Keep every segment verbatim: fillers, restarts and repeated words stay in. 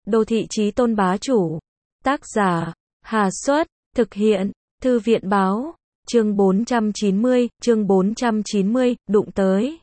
Đô thị chí tôn bá chủ. Tác giả, Hà Xuất, thực hiện, Thư viện báo, chương bốn trăm chín mươi, chương bốn trăm chín mươi, đụng tới.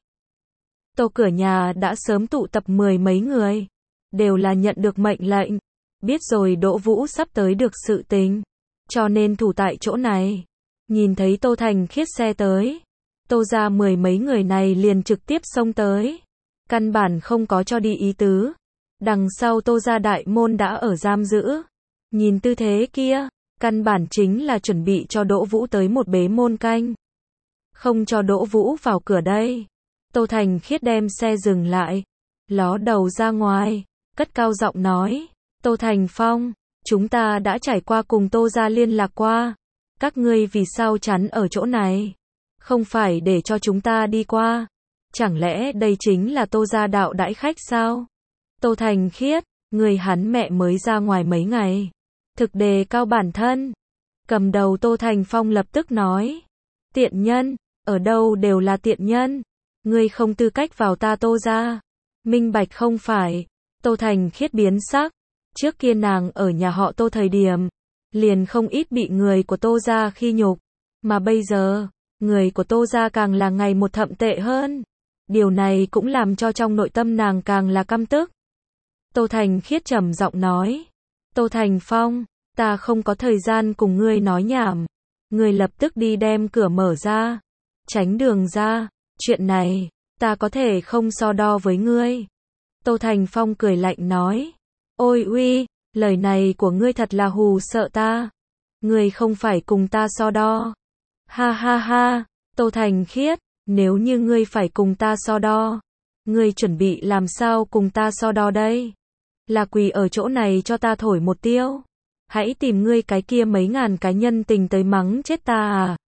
Tô cửa nhà đã sớm tụ tập mười mấy người, đều là nhận được mệnh lệnh, biết rồi Đỗ Vũ sắp tới được sự tình, cho nên thủ tại chỗ này. Nhìn thấy Tô Thành Khiết xe tới, Tô ra mười mấy người này liền trực tiếp xông tới, căn bản không có cho đi ý tứ. Đằng sau Tô ra đại môn đã ở giam giữ, nhìn tư thế kia, căn bản chính là chuẩn bị cho Đỗ Vũ tới một bế môn canh, không cho Đỗ Vũ vào cửa đây. Tô Thành Khiết đem xe dừng lại, ló đầu ra ngoài, cất cao giọng nói, Tô Thành Phong, chúng ta đã trải qua cùng Tô ra liên lạc qua, các ngươi vì sao chắn ở chỗ này, không phải để cho chúng ta đi qua, chẳng lẽ đây chính là Tô ra đạo đãi khách sao? Tô Thành Khiết, người hắn mẹ mới ra ngoài mấy ngày, thực đề cao bản thân. Cầm đầu Tô Thành Phong lập tức nói, tiện nhân, ở đâu đều là tiện nhân, ngươi không tư cách vào ta Tô ra, minh bạch không phải? Tô Thành Khiết biến sắc, trước kia nàng ở nhà họ Tô thời điểm, liền không ít bị người của Tô ra khi nhục, mà bây giờ, người của Tô ra càng là ngày một thậm tệ hơn, điều này cũng làm cho trong nội tâm nàng càng là căm tức. Tô Thành Khiết trầm giọng nói, Tô Thành Phong, ta không có thời gian cùng ngươi nói nhảm, ngươi lập tức đi đem cửa mở ra, tránh đường ra, chuyện này, ta có thể không so đo với ngươi. Tô Thành Phong cười lạnh nói, ôi uy, lời này của ngươi thật là hù sợ ta, ngươi không phải cùng ta so đo. Ha ha ha, Tô Thành Khiết, nếu như ngươi phải cùng ta so đo, ngươi chuẩn bị làm sao cùng ta so đo đây? Là quỳ ở chỗ này cho ta thổi một tiêu? Hãy tìm ngươi cái kia mấy ngàn cái nhân tình tới mắng chết ta à?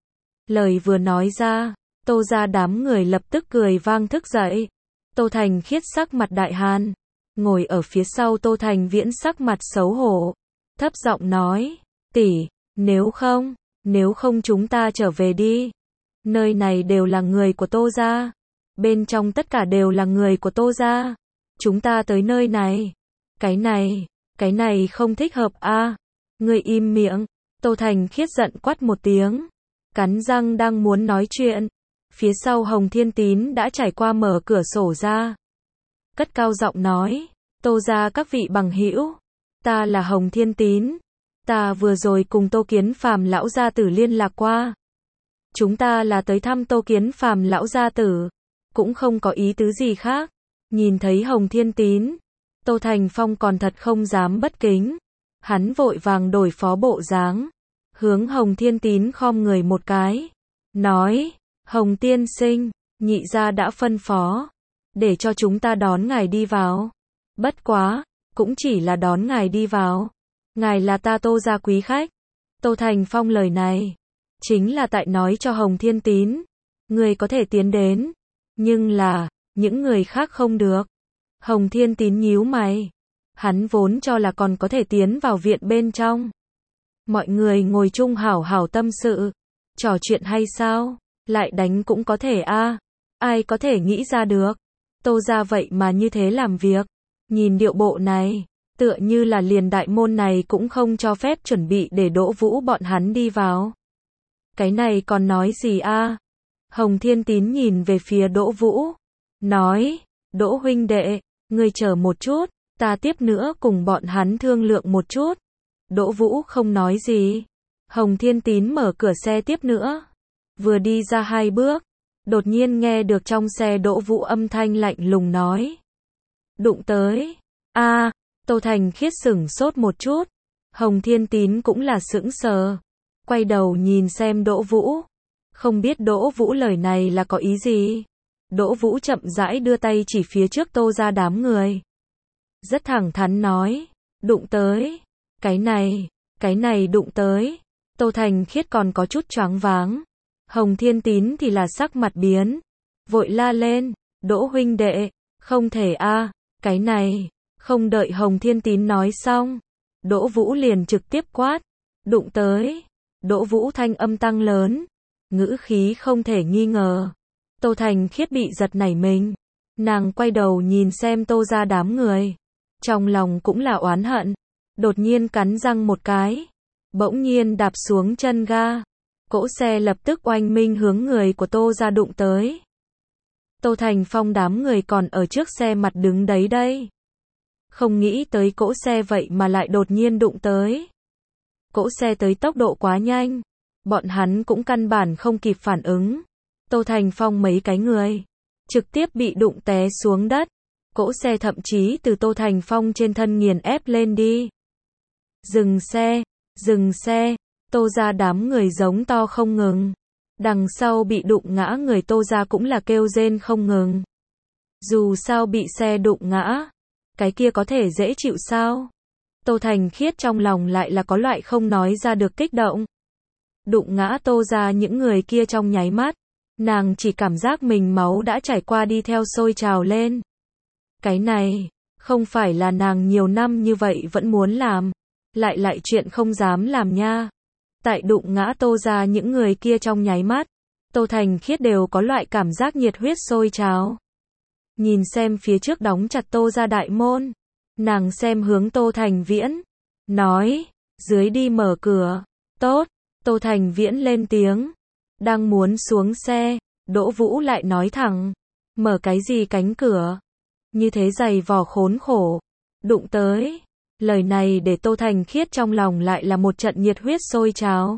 Lời vừa nói ra, Tô ra đám người lập tức cười vang thức dậy. Tô Thành Khiết sắc mặt đại hàn, ngồi ở phía sau Tô Thành Viễn sắc mặt xấu hổ, thấp giọng nói, tỷ, nếu không, nếu không chúng ta trở về đi. Nơi này đều là người của Tô ra, bên trong tất cả đều là người của Tô ra. Chúng ta tới nơi này, cái này, cái này không thích hợp a. À? Ngươi im miệng. Tô Thành Khiết giận quát một tiếng, cắn răng đang muốn nói chuyện, phía sau Hồng Thiên Tín đã trải qua mở cửa sổ ra, cất cao giọng nói, Tô ra các vị bằng hữu, ta là Hồng Thiên Tín, ta vừa rồi cùng Tô Kiến Phàm lão gia tử liên lạc qua, chúng ta là tới thăm Tô Kiến Phàm lão gia tử, cũng không có ý tứ gì khác. Nhìn thấy Hồng Thiên Tín, Tô Thành Phong còn thật không dám bất kính, hắn vội vàng đổi phó bộ dáng, hướng Hồng Thiên Tín khom người một cái, nói, Hồng tiên sinh, nhị gia đã phân phó, để cho chúng ta đón ngài đi vào, bất quá, cũng chỉ là đón ngài đi vào, ngài là ta Tô gia quý khách. Tô Thành Phong lời này, chính là tại nói cho Hồng Thiên Tín, người có thể tiến đến, nhưng là, những người khác không được. Hồng Thiên Tín nhíu mày, hắn vốn cho là còn có thể tiến vào viện bên trong, mọi người ngồi chung hảo hảo tâm sự, trò chuyện hay sao, lại đánh cũng có thể a. À. Ai có thể nghĩ ra được, Tô ra vậy mà như thế làm việc, nhìn điệu bộ này, tựa như là liền đại môn này cũng không cho phép chuẩn bị để Đỗ Vũ bọn hắn đi vào. Cái này còn nói gì a? À? Hồng Thiên Tín nhìn về phía Đỗ Vũ, nói, Đỗ huynh đệ, ngươi chờ một chút, ta tiếp nữa cùng bọn hắn thương lượng một chút. Đỗ Vũ không nói gì. Hồng Thiên Tín mở cửa xe tiếp nữa, vừa đi ra hai bước, đột nhiên nghe được trong xe Đỗ Vũ âm thanh lạnh lùng nói, đụng tới. A, à, Tô Thành Khiết sửng sốt một chút, Hồng Thiên Tín cũng là sững sờ, quay đầu nhìn xem Đỗ Vũ, không biết Đỗ Vũ lời này là có ý gì. Đỗ Vũ chậm rãi đưa tay chỉ phía trước Tô ra đám người, rất thẳng thắn nói, đụng tới, cái này, cái này đụng tới. Tô Thành Khiết còn có chút choáng váng, Hồng Thiên Tín thì là sắc mặt biến, vội la lên, Đỗ huynh đệ, không thể a, à, cái này, không đợi Hồng Thiên Tín nói xong, Đỗ Vũ liền trực tiếp quát, đụng tới. Đỗ Vũ thanh âm tăng lớn, ngữ khí không thể nghi ngờ. Tô Thành Khiết bị giật nảy mình, nàng quay đầu nhìn xem Tô ra đám người, trong lòng cũng là oán hận, đột nhiên cắn răng một cái, bỗng nhiên đạp xuống chân ga, cỗ xe lập tức oanh minh hướng người của Tô gia đụng tới. Tô Thành Phong đám người còn ở trước xe mặt đứng đấy đây. Không nghĩ tới cỗ xe vậy mà lại đột nhiên đụng tới. Cỗ xe tới tốc độ quá nhanh, bọn hắn cũng căn bản không kịp phản ứng. Tô Thành Phong mấy cái người trực tiếp bị đụng té xuống đất. Cỗ xe thậm chí từ Tô Thành Phong trên thân nghiền ép lên đi. Dừng xe, dừng xe, Tô gia đám người giống to không ngừng. Đằng sau bị đụng ngã người Tô gia cũng là kêu rên không ngừng. Dù sao bị xe đụng ngã, cái kia có thể dễ chịu sao? Tô Thành Khiết trong lòng lại là có loại không nói ra được kích động. Đụng ngã Tô gia những người kia trong nháy mắt, nàng chỉ cảm giác mình máu đã trải qua đi theo sôi trào lên. Cái này, không phải là nàng nhiều năm như vậy vẫn muốn làm, lại lại chuyện không dám làm nha. Tại đụng ngã Tô gia những người kia trong nháy mắt, Tô Thành Khiết đều có loại cảm giác nhiệt huyết sôi trào. Nhìn xem phía trước đóng chặt Tô gia đại môn, nàng xem hướng Tô Thành Viễn, nói, dưới đi mở cửa. Tốt. Tô Thành Viễn lên tiếng, đang muốn xuống xe, Đỗ Vũ lại nói thẳng, mở cái gì cánh cửa, như thế giày vò khốn khổ, đụng tới. Lời này để Tô Thành Khiết trong lòng lại là một trận nhiệt huyết sôi trào.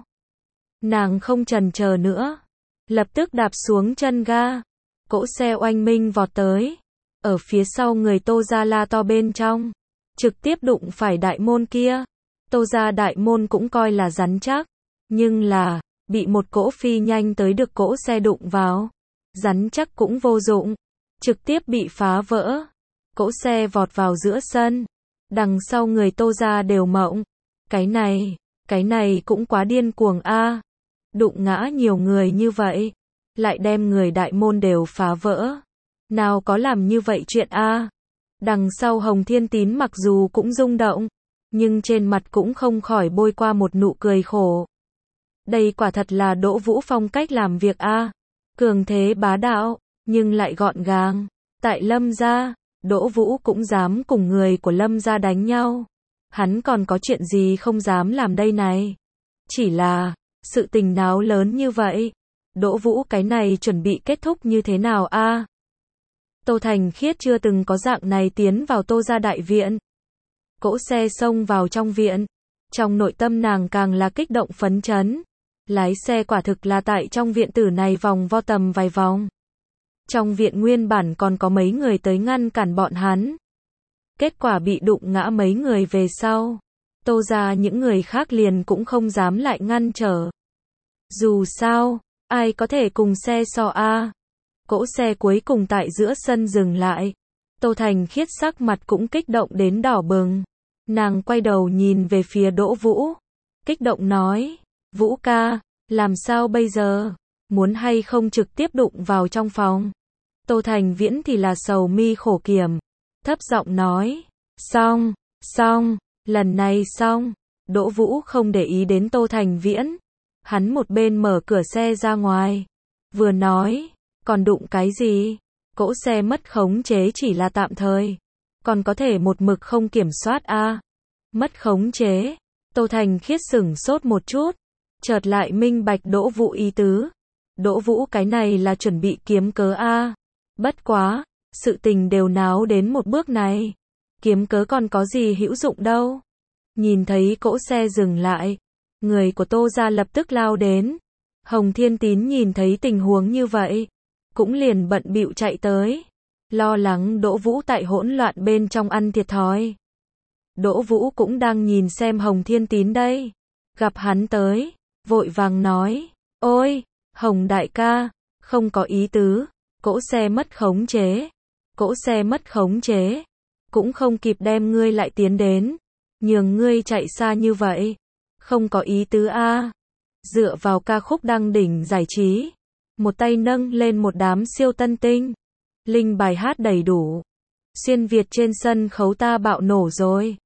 Nàng không chần chờ nữa, lập tức đạp xuống chân ga, cỗ xe oanh minh vọt tới, ở phía sau người Tô gia la to bên trong, trực tiếp đụng phải đại môn kia. Tô gia đại môn cũng coi là rắn chắc, nhưng là, bị một cỗ phi nhanh tới được cỗ xe đụng vào, rắn chắc cũng vô dụng, trực tiếp bị phá vỡ. Cỗ xe vọt vào giữa sân, đằng sau người Tô gia đều mộng. Cái này, cái này cũng quá điên cuồng a. Đụng ngã nhiều người như vậy, lại đem người đại môn đều phá vỡ. Nào có làm như vậy chuyện a. Đằng sau Hồng Thiên Tín mặc dù cũng rung động, nhưng trên mặt cũng không khỏi bôi qua một nụ cười khổ. Đây quả thật là Đỗ Vũ phong cách làm việc a. Cường thế bá đạo, nhưng lại gọn gàng. Tại Lâm gia, Đỗ Vũ cũng dám cùng người của Lâm gia đánh nhau. Hắn còn có chuyện gì không dám làm đây này. Chỉ là, sự tình náo lớn như vậy, Đỗ Vũ cái này chuẩn bị kết thúc như thế nào a? Tô Thành Khiết chưa từng có dạng này tiến vào Tô gia đại viện. Cỗ xe xông vào trong viện, trong nội tâm nàng càng là kích động phấn chấn. Lái xe quả thực là tại trong viện tử này vòng vo tầm vài vòng. Trong viện nguyên bản còn có mấy người tới ngăn cản bọn hắn. Kết quả bị đụng ngã mấy người về sau. Tô gia những người khác liền cũng không dám lại ngăn trở. Dù sao, ai có thể cùng xe so a. Cỗ xe cuối cùng tại giữa sân dừng lại. Tô Thành Khiết sắc mặt cũng kích động đến đỏ bừng. Nàng quay đầu nhìn về phía Đỗ Vũ. Kích động nói, Vũ ca, làm sao bây giờ? Muốn hay không trực tiếp đụng vào trong phòng? Tô Thành Viễn thì là sầu mi khổ kiểm. Thấp giọng nói, xong, xong, lần này xong. Đỗ Vũ không để ý đến Tô Thành Viễn. Hắn một bên mở cửa xe ra ngoài. Vừa nói, còn đụng cái gì? Cỗ xe mất khống chế chỉ là tạm thời. Còn có thể một mực không kiểm soát a. À? Mất khống chế. Tô Thành Khiết sửng sốt một chút. Chợt lại minh bạch Đỗ Vũ ý tứ. Đỗ Vũ cái này là chuẩn bị kiếm cớ a. À? Bất quá, sự tình đều náo đến một bước này. Kiếm cớ còn có gì hữu dụng đâu. Nhìn thấy cỗ xe dừng lại. Người của Tô gia lập tức lao đến. Hồng Thiên Tín nhìn thấy tình huống như vậy. Cũng liền bận bịu chạy tới. Lo lắng Đỗ Vũ tại hỗn loạn bên trong ăn thiệt thòi. Đỗ Vũ cũng đang nhìn xem Hồng Thiên Tín đây. Gặp hắn tới, vội vàng nói. Ôi, Hồng đại ca, không có ý tứ. Cỗ xe mất khống chế. Cỗ xe mất khống chế. Cũng không kịp đem ngươi lại tiến đến. Nhường ngươi chạy xa như vậy. Không có ý tứ a. À. Dựa vào ca khúc đăng đỉnh giải trí. Một tay nâng lên một đám siêu tân tinh. Linh bài hát đầy đủ. Xuyên Việt trên sân khấu ta bạo nổ rồi.